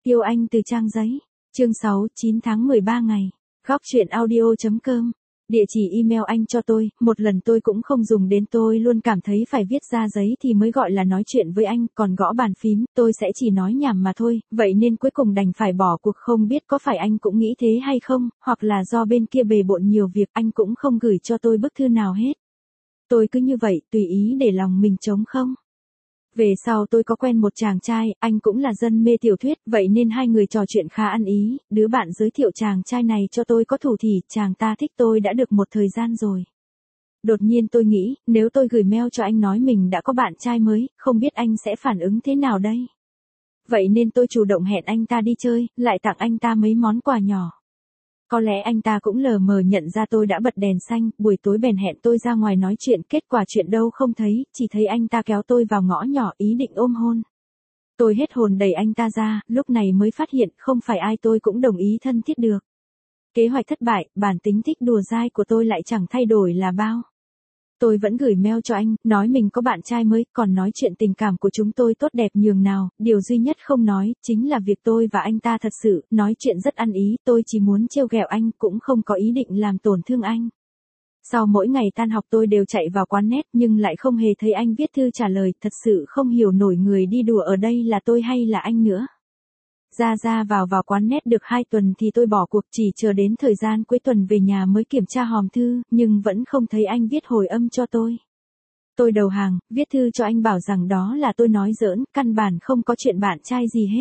Yêu anh từ trang giấy. Chương 6, 9 tháng 13 ngày. Góc chuyện audio.com. Địa chỉ email anh cho tôi, một lần tôi cũng không dùng đến, tôi luôn cảm thấy phải viết ra giấy thì mới gọi là nói chuyện với anh, còn gõ bàn phím, tôi sẽ chỉ nói nhảm mà thôi, vậy nên cuối cùng đành phải bỏ cuộc. Không biết có phải anh cũng nghĩ thế hay không, hoặc là do bên kia bề bộn nhiều việc anh cũng không gửi cho tôi bức thư nào hết. Tôi cứ như vậy, tùy ý để lòng mình trống không. Về sau tôi có quen một chàng trai, anh cũng là dân mê tiểu thuyết, vậy nên hai người trò chuyện khá ăn ý, đứa bạn giới thiệu chàng trai này cho tôi có thủ thì chàng ta thích tôi đã được một thời gian rồi. Đột nhiên tôi nghĩ, nếu tôi gửi mail cho anh nói mình đã có bạn trai mới, không biết anh sẽ phản ứng thế nào đây? Vậy nên tôi chủ động hẹn anh ta đi chơi, lại tặng anh ta mấy món quà nhỏ. Có lẽ anh ta cũng lờ mờ nhận ra tôi đã bật đèn xanh, buổi tối bèn hẹn tôi ra ngoài nói chuyện, kết quả chuyện đâu không thấy, chỉ thấy anh ta kéo tôi vào ngõ nhỏ ý định ôm hôn. Tôi hết hồn đẩy anh ta ra, lúc này mới phát hiện không phải ai tôi cũng đồng ý thân thiết được. Kế hoạch thất bại, bản tính thích đùa dai của tôi lại chẳng thay đổi là bao. Tôi vẫn gửi mail cho anh, nói mình có bạn trai mới, còn nói chuyện tình cảm của chúng tôi tốt đẹp nhường nào, điều duy nhất không nói, chính là việc tôi và anh ta thật sự, nói chuyện rất ăn ý, tôi chỉ muốn trêu ghẹo anh, cũng không có ý định làm tổn thương anh. Sau mỗi ngày tan học tôi đều chạy vào quán net nhưng lại không hề thấy anh viết thư trả lời, thật sự không hiểu nổi người đi đùa ở đây là tôi hay là anh nữa. Ra vào quán net được 2 tuần thì tôi bỏ cuộc, chỉ chờ đến thời gian cuối tuần về nhà mới kiểm tra hòm thư, nhưng vẫn không thấy anh viết hồi âm cho tôi. Tôi đầu hàng, viết thư cho anh bảo rằng đó là tôi nói giỡn, căn bản không có chuyện bạn trai gì hết.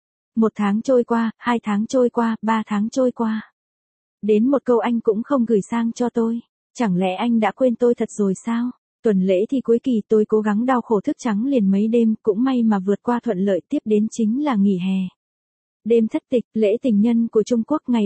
1 tháng trôi qua, 2 tháng trôi qua, 3 tháng trôi qua. Đến một câu anh cũng không gửi sang cho tôi. Chẳng lẽ anh đã quên tôi thật rồi sao? Tuần lễ thì cuối kỳ tôi cố gắng đau khổ thức trắng liền mấy đêm, cũng may mà vượt qua thuận lợi, tiếp đến chính là nghỉ hè. Đêm thất tịch, lễ tình nhân của Trung Quốc ngày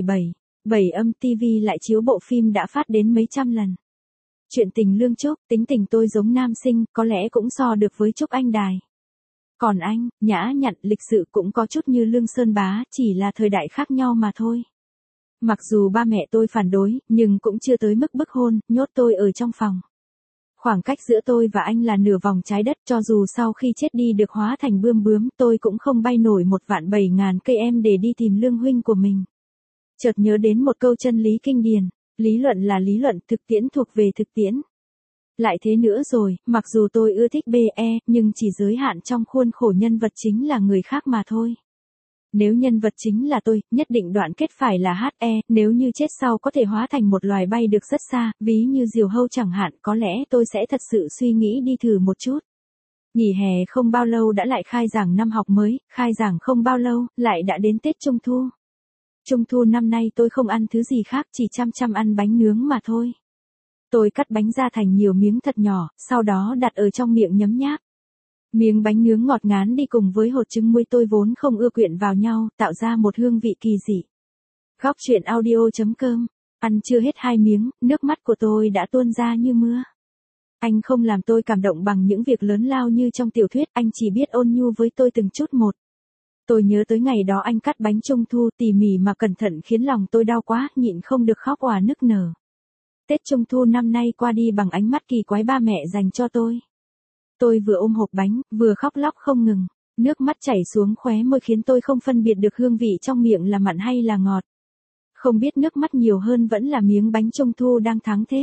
7 âm TV lại chiếu bộ phim đã phát đến mấy trăm lần. Chuyện tình Lương Trúc, tính tình tôi giống nam sinh, có lẽ cũng so được với Trúc Anh Đài. Còn anh, nhã nhặn, lịch sự cũng có chút như Lương Sơn Bá, chỉ là thời đại khác nhau mà thôi. Mặc dù ba mẹ tôi phản đối, nhưng cũng chưa tới mức bức hôn, nhốt tôi ở trong phòng. Khoảng cách giữa tôi và anh là nửa vòng trái đất, cho dù sau khi chết đi được hóa thành bươm bướm, tôi cũng không bay nổi 1.700.000 cây em để đi tìm Lương huynh của mình. Chợt nhớ đến một câu chân lý kinh điển, lý luận là lý luận, thực tiễn thuộc về thực tiễn. Lại thế nữa rồi, mặc dù tôi ưa thích BE, nhưng chỉ giới hạn trong khuôn khổ nhân vật chính là người khác mà thôi. Nếu nhân vật chính là tôi, nhất định đoạn kết phải là HE, nếu như chết sau có thể hóa thành một loài bay được rất xa, ví như diều hâu chẳng hạn, có lẽ tôi sẽ thật sự suy nghĩ đi thử một chút. Nghỉ hè không bao lâu đã lại khai giảng năm học mới, khai giảng không bao lâu, lại đã đến Tết Trung Thu. Trung Thu năm nay tôi không ăn thứ gì khác, chỉ chăm ăn bánh nướng mà thôi. Tôi cắt bánh ra thành nhiều miếng thật nhỏ, sau đó đặt ở trong miệng nhấm nháp. Miếng bánh nướng ngọt ngán đi cùng với hột trứng muối tôi vốn không ưa quyện vào nhau, tạo ra một hương vị kỳ dị. Góc chuyện audio.com. Ăn chưa hết 2 miếng, nước mắt của tôi đã tuôn ra như mưa. Anh không làm tôi cảm động bằng những việc lớn lao như trong tiểu thuyết, anh chỉ biết ôn nhu với tôi từng chút một. Tôi nhớ tới ngày đó anh cắt bánh Trung Thu tỉ mỉ mà cẩn thận khiến lòng tôi đau quá, nhịn không được khóc òa nức nở. Tết Trung Thu năm nay qua đi bằng ánh mắt kỳ quái ba mẹ dành cho tôi. Tôi vừa ôm hộp bánh, vừa khóc lóc không ngừng. Nước mắt chảy xuống khóe môi khiến tôi không phân biệt được hương vị trong miệng là mặn hay là ngọt. Không biết nước mắt nhiều hơn vẫn là miếng bánh Trung Thu đang thắng thế.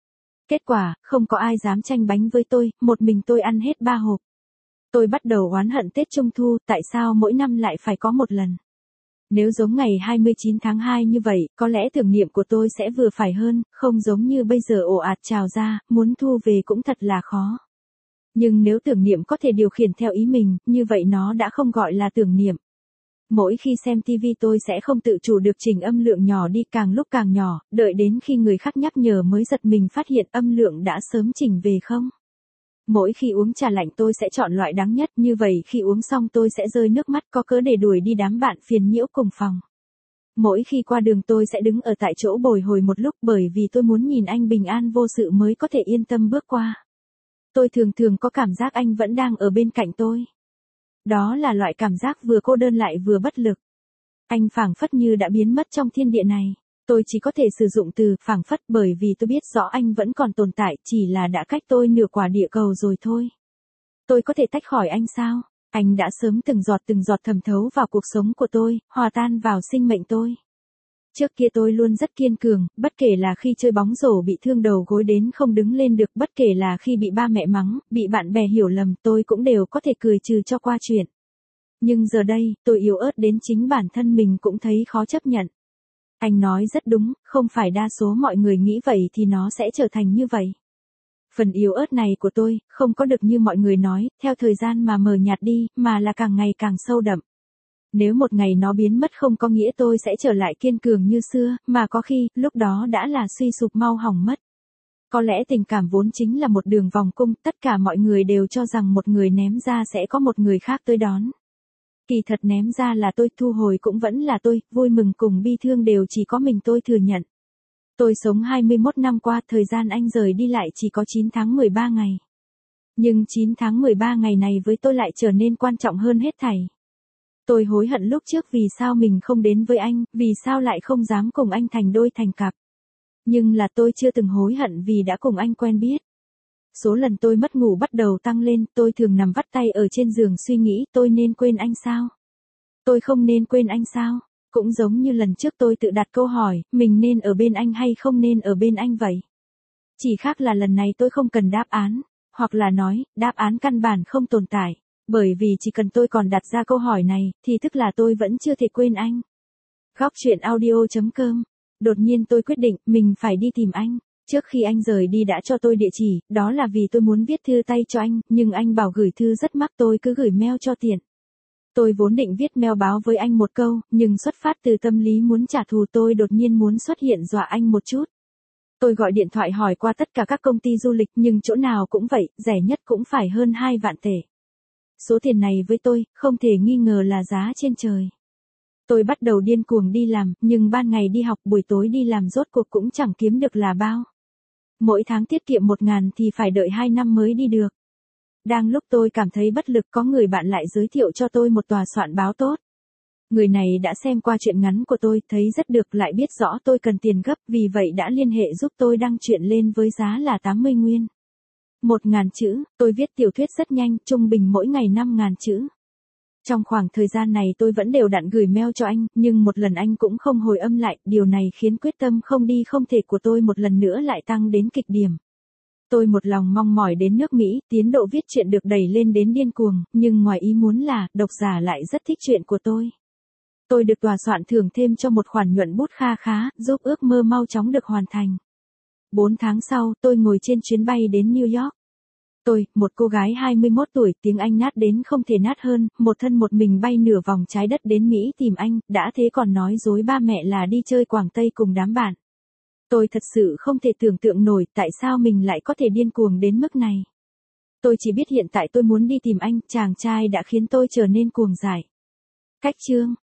Kết quả, không có ai dám tranh bánh với tôi, một mình tôi ăn hết 3 hộp. Tôi bắt đầu oán hận Tết Trung Thu, tại sao mỗi năm lại phải có một lần. Nếu giống ngày 29 tháng 2 như vậy, có lẽ tưởng niệm của tôi sẽ vừa phải hơn, không giống như bây giờ ồ ạt trào ra, muốn thu về cũng thật là khó. Nhưng nếu tưởng niệm có thể điều khiển theo ý mình, như vậy nó đã không gọi là tưởng niệm. Mỗi khi xem TV tôi sẽ không tự chủ được chỉnh âm lượng nhỏ đi, càng lúc càng nhỏ, đợi đến khi người khác nhắc nhở mới giật mình phát hiện âm lượng đã sớm chỉnh về không. Mỗi khi uống trà lạnh tôi sẽ chọn loại đắng nhất, như vậy khi uống xong tôi sẽ rơi nước mắt có cớ để đuổi đi đám bạn phiền nhiễu cùng phòng. Mỗi khi qua đường tôi sẽ đứng ở tại chỗ bồi hồi một lúc bởi vì tôi muốn nhìn anh bình an vô sự mới có thể yên tâm bước qua. Tôi thường có cảm giác anh vẫn đang ở bên cạnh tôi. Đó là loại cảm giác vừa cô đơn lại vừa bất lực. Anh phảng phất như đã biến mất trong thiên địa này. Tôi chỉ có thể sử dụng từ phảng phất bởi vì tôi biết rõ anh vẫn còn tồn tại, chỉ là đã cách tôi nửa quả địa cầu rồi thôi. Tôi có thể tách khỏi anh sao? Anh đã sớm từng giọt thẩm thấu vào cuộc sống của tôi, hòa tan vào sinh mệnh tôi. Trước kia tôi luôn rất kiên cường, bất kể là khi chơi bóng rổ bị thương đầu gối đến không đứng lên được, bất kể là khi bị ba mẹ mắng, bị bạn bè hiểu lầm, tôi cũng đều có thể cười trừ cho qua chuyện. Nhưng giờ đây, tôi yếu ớt đến chính bản thân mình cũng thấy khó chấp nhận. Anh nói rất đúng, không phải đa số mọi người nghĩ vậy thì nó sẽ trở thành như vậy. Phần yếu ớt này của tôi, không có được như mọi người nói, theo thời gian mà mờ nhạt đi, mà là càng ngày càng sâu đậm. Nếu một ngày nó biến mất không có nghĩa tôi sẽ trở lại kiên cường như xưa, mà có khi, lúc đó đã là suy sụp mau hỏng mất. Có lẽ tình cảm vốn chính là một đường vòng cung, tất cả mọi người đều cho rằng một người ném ra sẽ có một người khác tới đón. Kỳ thật ném ra là tôi, thu hồi cũng vẫn là tôi, vui mừng cùng bi thương đều chỉ có mình tôi thừa nhận. Tôi sống 21 năm qua, thời gian anh rời đi lại chỉ có 9 tháng 13 ngày. Nhưng 9 tháng 13 ngày này với tôi lại trở nên quan trọng hơn hết thảy. Tôi hối hận lúc trước vì sao mình không đến với anh, vì sao lại không dám cùng anh thành đôi thành cặp. Nhưng là tôi chưa từng hối hận vì đã cùng anh quen biết. Số lần tôi mất ngủ bắt đầu tăng lên, tôi thường nằm vắt tay ở trên giường suy nghĩ tôi nên quên anh sao? Tôi không nên quên anh sao? Cũng giống như lần trước tôi tự đặt câu hỏi, mình nên ở bên anh hay không nên ở bên anh vậy? Chỉ khác là lần này tôi không cần đáp án, hoặc là nói, đáp án căn bản không tồn tại. Bởi vì chỉ cần tôi còn đặt ra câu hỏi này, thì tức là tôi vẫn chưa thể quên anh. Góc chuyện audio.com. Đột nhiên tôi quyết định, mình phải đi tìm anh. Trước khi anh rời đi đã cho tôi địa chỉ, đó là vì tôi muốn viết thư tay cho anh, nhưng anh bảo gửi thư rất mắc, tôi cứ gửi mail cho tiện. Tôi vốn định viết mail báo với anh một câu, nhưng xuất phát từ tâm lý muốn trả thù tôi đột nhiên muốn xuất hiện dọa anh một chút. Tôi gọi điện thoại hỏi qua tất cả các công ty du lịch nhưng chỗ nào cũng vậy, rẻ nhất cũng phải hơn 2 vạn tệ. Số tiền này với tôi, không thể nghi ngờ là giá trên trời. Tôi bắt đầu điên cuồng đi làm, nhưng ban ngày đi học buổi tối đi làm rốt cuộc cũng chẳng kiếm được là bao. Mỗi tháng tiết kiệm 1.000 thì phải đợi 2 năm mới đi được. Đang lúc tôi cảm thấy bất lực có người bạn lại giới thiệu cho tôi một tòa soạn báo tốt. Người này đã xem qua truyện ngắn của tôi, thấy rất được lại biết rõ tôi cần tiền gấp, vì vậy đã liên hệ giúp tôi đăng truyện lên với giá là 80 nguyên. 1.000 chữ, tôi viết tiểu thuyết rất nhanh, trung bình mỗi ngày 5.000 chữ. Trong khoảng thời gian này tôi vẫn đều đặn gửi mail cho anh, nhưng một lần anh cũng không hồi âm lại, điều này khiến quyết tâm không đi không thể của tôi một lần nữa lại tăng đến kịch điểm. Tôi một lòng mong mỏi đến nước Mỹ, tiến độ viết truyện được đẩy lên đến điên cuồng, nhưng ngoài ý muốn là, độc giả lại rất thích truyện của tôi. Tôi được tòa soạn thưởng thêm cho một khoản nhuận bút kha khá, giúp ước mơ mau chóng được hoàn thành. 4 tháng sau, tôi ngồi trên chuyến bay đến New York. Tôi, một cô gái 21 tuổi, tiếng Anh nát đến không thể nát hơn, một thân một mình bay nửa vòng trái đất đến Mỹ tìm anh, đã thế còn nói dối ba mẹ là đi chơi Quảng Tây cùng đám bạn. Tôi thật sự không thể tưởng tượng nổi tại sao mình lại có thể điên cuồng đến mức này. Tôi chỉ biết hiện tại tôi muốn đi tìm anh, chàng trai đã khiến tôi trở nên cuồng dại. Cách chương